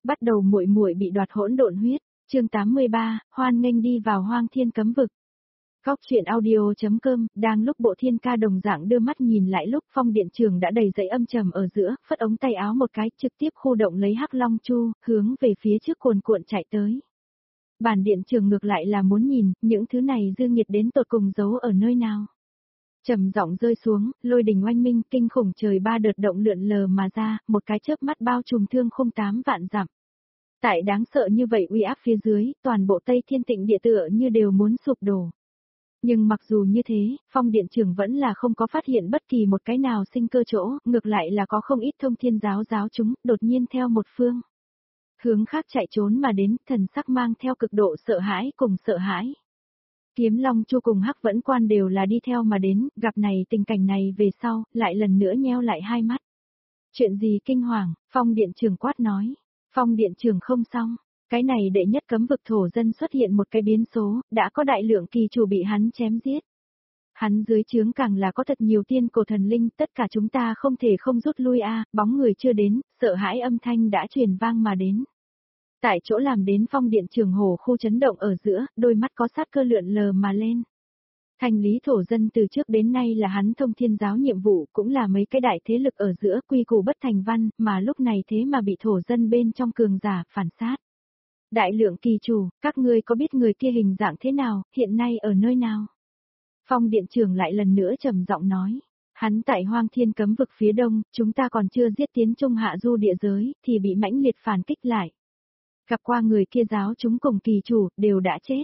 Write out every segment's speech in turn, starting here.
Bắt đầu muội muội bị đoạt hỗn độn huyết, chương 83, hoan nghênh đi vào hoang thiên cấm vực. Góc truyện audio.com, đang lúc Bộ Thiên Ca đồng dạng đưa mắt nhìn lại lúc Phong điện trường đã đầy dẫy âm trầm ở giữa, phất ống tay áo một cái, trực tiếp khu động lấy Hắc Long Chu, hướng về phía trước cuồn cuộn chạy tới. Bản điện trường ngược lại là muốn nhìn, những thứ này dương nhiệt đến tột cùng giấu ở nơi nào. Trầm giọng rơi xuống, lôi đình oanh minh, kinh khủng trời ba đợt động lượn lờ mà ra, một cái chớp mắt bao trùm thương không 8 vạn dặm. Tại đáng sợ như vậy uy áp phía dưới, toàn bộ Tây Thiên Tịnh địa tựa như đều muốn sụp đổ. Nhưng mặc dù như thế, Phong điện trưởng vẫn là không có phát hiện bất kỳ một cái nào sinh cơ chỗ, ngược lại là có không ít thông thiên giáo chúng, đột nhiên theo một phương hướng khác chạy trốn mà đến, thần sắc mang theo cực độ sợ hãi cùng sợ hãi. Kiếm Long Chu cùng Hắc Vẫn Quan đều là đi theo mà đến, gặp này tình cảnh này về sau, lại lần nữa nheo lại hai mắt. Chuyện gì kinh hoàng, Phong điện trưởng quát nói. Phong điện trưởng không xong, cái này đệ nhất cấm vực thổ dân xuất hiện một cái biến số, đã có đại lượng kỳ chủ bị hắn chém giết. Hắn dưới trướng càng là có thật nhiều tiên cổ thần linh, tất cả chúng ta không thể không rút lui bóng người chưa đến, sợ hãi âm thanh đã truyền vang mà đến. Tại chỗ làm đến Phong điện trường hồ khu chấn động ở giữa, đôi mắt có sát cơ lượn lờ mà lên. Thành lý thổ dân từ trước đến nay là hắn thông thiên giáo nhiệm vụ, cũng là mấy cái đại thế lực ở giữa quy củ bất thành văn, mà lúc này thế mà bị thổ dân bên trong cường giả phản sát. Đại lượng kỳ chủ, các ngươi có biết người kia hình dạng thế nào, hiện nay ở nơi nào? Phong điện trưởng lại lần nữa trầm giọng nói. Hắn tại hoang thiên cấm vực phía đông, chúng ta còn chưa giết tiến trung hạ du địa giới, thì bị mãnh liệt phản kích lại. Gặp qua người kia giáo chúng cùng kỳ chủ, đều đã chết.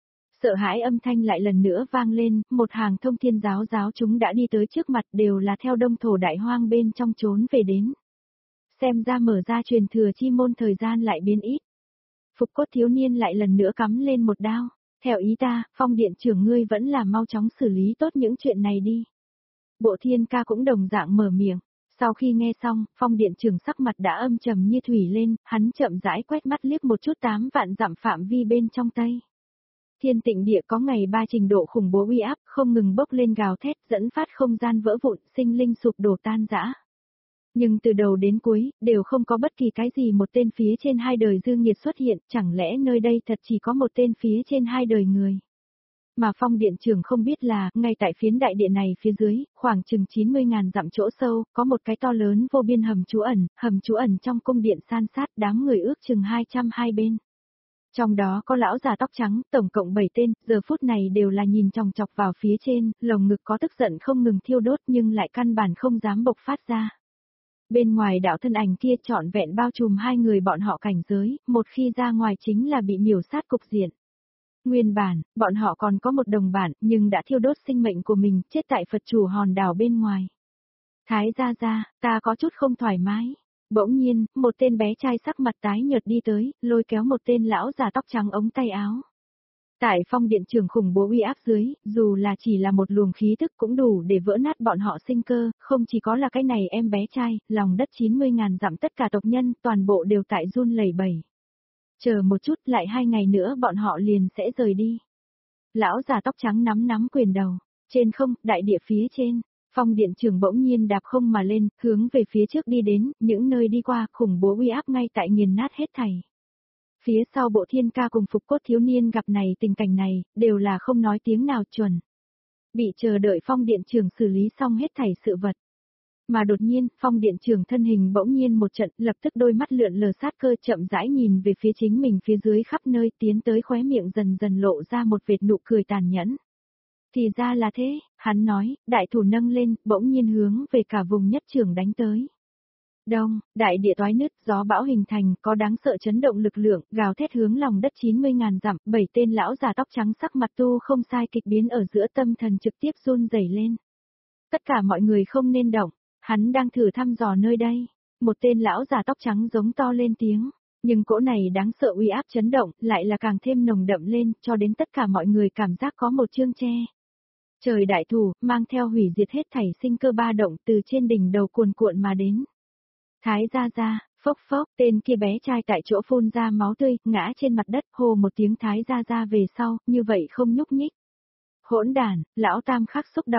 Sợ hãi âm thanh lại lần nữa vang lên, một hàng thông thiên giáo chúng đã đi tới trước mặt, đều là theo đông thổ đại hoang bên trong trốn về đến. Xem ra mở ra truyền thừa chi môn thời gian lại biến ít. Phục Cốt thiếu niên lại lần nữa cắm lên một đao. Theo ý ta, Phong điện trưởng ngươi vẫn là mau chóng xử lý tốt những chuyện này đi. Bộ Thiên Ca cũng đồng dạng mở miệng. Sau khi nghe xong, Phong điện trưởng sắc mặt đã âm trầm như thủy lên, hắn chậm rãi quét mắt liếc một chút 8 vạn dặm phạm vi bên trong Tây Thiên Tịnh địa có ngày 3 trình độ khủng bố uy áp, không ngừng bốc lên gào thét, dẫn phát không gian vỡ vụn, sinh linh sụp đổ tan rã. Nhưng từ đầu đến cuối, đều không có bất kỳ cái gì một tên phía trên hai đời dương nhiệt xuất hiện, chẳng lẽ nơi đây thật chỉ có một tên phía trên hai đời người. Mà Phong điện trưởng không biết là, ngay tại phiến đại địa này phía dưới, khoảng chừng 90.000 dặm chỗ sâu, có một cái to lớn vô biên hầm trú ẩn trong cung điện san sát, đám người ước chừng 202 bên. Trong đó có lão già tóc trắng, tổng cộng 7 tên, giờ phút này đều là nhìn chòng chọc vào phía trên, lồng ngực có tức giận không ngừng thiêu đốt nhưng lại căn bản không dám bộc phát ra. Bên ngoài đạo thân ảnh kia trọn vẹn bao trùm hai người bọn họ cảnh giới, một khi ra ngoài chính là bị miểu sát cục diện. Nguyên bản, bọn họ còn có một đồng bản, nhưng đã thiêu đốt sinh mệnh của mình, chết tại Phật chủ hòn đảo bên ngoài. Thái gia gia, ta có chút không thoải mái. Bỗng nhiên, một tên bé trai sắc mặt tái nhợt đi tới, lôi kéo một tên lão già tóc trắng ống tay áo. Tại Phong điện trường khủng bố uy áp dưới, dù là chỉ là một luồng khí tức cũng đủ để vỡ nát bọn họ sinh cơ, không chỉ có là cái này em bé trai, lòng đất 90.000 dặm tất cả tộc nhân, toàn bộ đều tại run lẩy bẩy. Chờ một chút, lại 2 ngày nữa bọn họ liền sẽ rời đi. Lão già tóc trắng nắm quyền đầu, trên không, đại địa phía trên. Phong điện trưởng bỗng nhiên đạp không mà lên, hướng về phía trước đi đến, những nơi đi qua, khủng bố uy áp ngay tại nghiền nát hết thảy. Phía sau Bộ Thiên Ca cùng Phục Cốt thiếu niên gặp này tình cảnh này, đều là không nói tiếng nào chuẩn. Bị chờ đợi Phong điện trưởng xử lý xong hết thảy sự vật. Mà đột nhiên, Phong điện trưởng thân hình bỗng nhiên một trận, lập tức đôi mắt lượn lờ sát cơ chậm rãi nhìn về phía chính mình phía dưới khắp nơi tiến tới khóe miệng dần dần lộ ra một vệt nụ cười tàn nhẫn. Thì ra là thế, hắn nói, đại thủ nâng lên, bỗng nhiên hướng về cả vùng nhất trường đánh tới. Đông, đại địa toái nứt, gió bão hình thành, có đáng sợ chấn động lực lượng, gào thét hướng lòng đất 90.000 dặm, 7 tên lão già tóc trắng sắc mặt tu không sai kịch biến ở giữa tâm thần trực tiếp run rẩy lên. Tất cả mọi người không nên động, hắn đang thử thăm dò nơi đây. Một tên lão già tóc trắng giống to lên tiếng, nhưng cỗ này đáng sợ uy áp chấn động, lại là càng thêm nồng đậm lên, cho đến tất cả mọi người cảm giác có một chương tre. Trời đại thủ, mang theo hủy diệt hết thảy sinh cơ ba động từ trên đỉnh đầu cuồn cuộn mà đến. Thái gia gia, phốc phốc, tên kia bé trai tại chỗ phun ra máu tươi, ngã trên mặt đất, hô một tiếng thái gia gia về sau, như vậy không nhúc nhích. Hỗn đàn, lão tam khắc xúc động,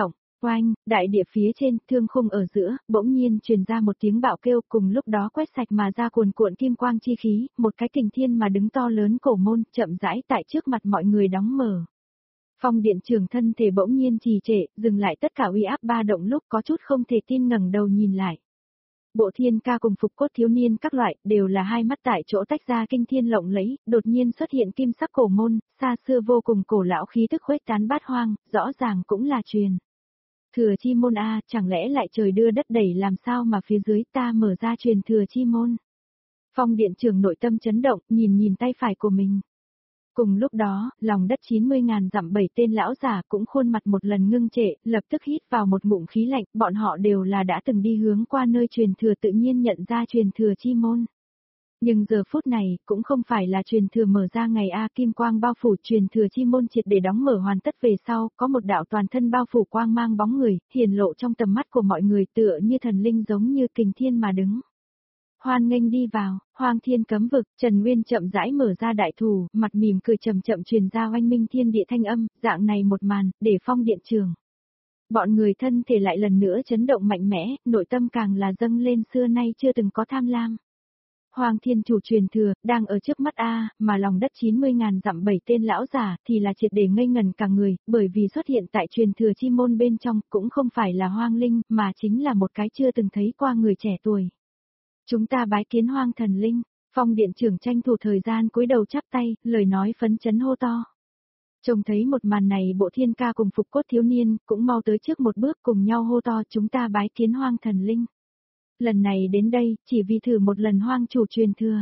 Oanh, đại địa phía trên, thương khung ở giữa, bỗng nhiên truyền ra một tiếng bạo kêu, cùng lúc đó quét sạch mà ra cuồn cuộn kim quang chi khí, một cái kình thiên mà đứng to lớn cổ môn, chậm rãi tại trước mặt mọi người đóng mở. Phong điện trưởng thân thể bỗng nhiên trì trệ, dừng lại tất cả uy áp ba động lúc có chút không thể tin ngẩng đầu nhìn lại. Bộ thiên ca cùng phục cốt thiếu niên các loại, đều là hai mắt tại chỗ tách ra kinh thiên lộng lẫy, đột nhiên xuất hiện kim sắc cổ môn, xa xưa vô cùng cổ lão khí tức khuếch tán bát hoang, rõ ràng cũng là truyền. Thừa chi môn a, chẳng lẽ lại trời đưa đất đẩy làm sao mà phía dưới ta mở ra truyền thừa chi môn. Phong điện trưởng nội tâm chấn động, nhìn tay phải của mình. Cùng lúc đó, lòng đất 90.000 dặm 7 tên lão giả cũng khuôn mặt một lần ngưng trệ, lập tức hít vào một ngụm khí lạnh, bọn họ đều là đã từng đi hướng qua nơi truyền thừa tự nhiên nhận ra truyền thừa chi môn. Nhưng giờ phút này, cũng không phải là truyền thừa mở ra ngày A kim quang bao phủ truyền thừa chi môn triệt để đóng mở hoàn tất về sau, có một đạo toàn thân bao phủ quang mang bóng người, hiển lộ trong tầm mắt của mọi người tựa như thần linh giống như kình thiên mà đứng. Hoan nghênh đi vào, Hoang Thiên cấm vực, Trần Nguyên chậm rãi mở ra đại thủ, mặt mỉm cười chậm chậm truyền ra oanh minh thiên địa thanh âm, dạng này một màn, để Phong điện trường. Bọn người thân thể lại lần nữa chấn động mạnh mẽ, nội tâm càng là dâng lên xưa nay chưa từng có tham lam. Hoàng Thiên chủ truyền thừa, đang ở trước mắt A, mà lòng đất 90.000 dặm 7 tên lão giả thì là triệt để ngây ngần cả người, bởi vì xuất hiện tại truyền thừa chi môn bên trong cũng không phải là hoang linh, mà chính là một cái chưa từng thấy qua người trẻ tuổi. Chúng ta bái kiến hoang thần linh, Phong điện trưởng tranh thủ thời gian cúi đầu chắp tay, lời nói phấn chấn hô to. Trông thấy một màn này bộ thiên ca cùng phục cốt thiếu niên, cũng mau tới trước một bước cùng nhau hô to chúng ta bái kiến hoang thần linh. Lần này đến đây, chỉ vì thử một lần hoang chủ truyền thừa.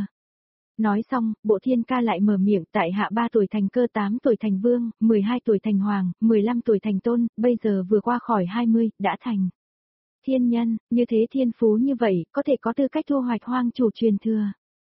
Nói xong, bộ thiên ca lại mở miệng tại hạ 3 tuổi thành cơ 8 tuổi thành vương, 12 tuổi thành hoàng, 15 tuổi thành tôn, bây giờ vừa qua khỏi 20, đã thành. Thiên nhân, như thế thiên phú như vậy, có thể có tư cách thu hoạch hoang chủ truyền thừa.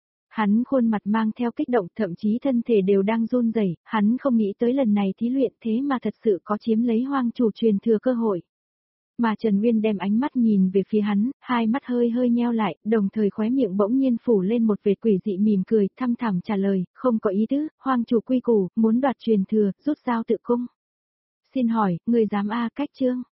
Hắn khuôn mặt mang theo kích động, thậm chí thân thể đều đang run rẩy, hắn không nghĩ tới lần này thí luyện thế mà thật sự có chiếm lấy hoang chủ truyền thừa cơ hội. Mà Trần Nguyên đem ánh mắt nhìn về phía hắn, hai mắt hơi hơi nheo lại, đồng thời khóe miệng bỗng nhiên phủ lên một vệt quỷ dị mỉm cười, thăm thẳm trả lời, không có ý tứ, hoang chủ quy củ, muốn đoạt truyền thừa, rút dao tự cung. Xin hỏi, người dám A cách chương?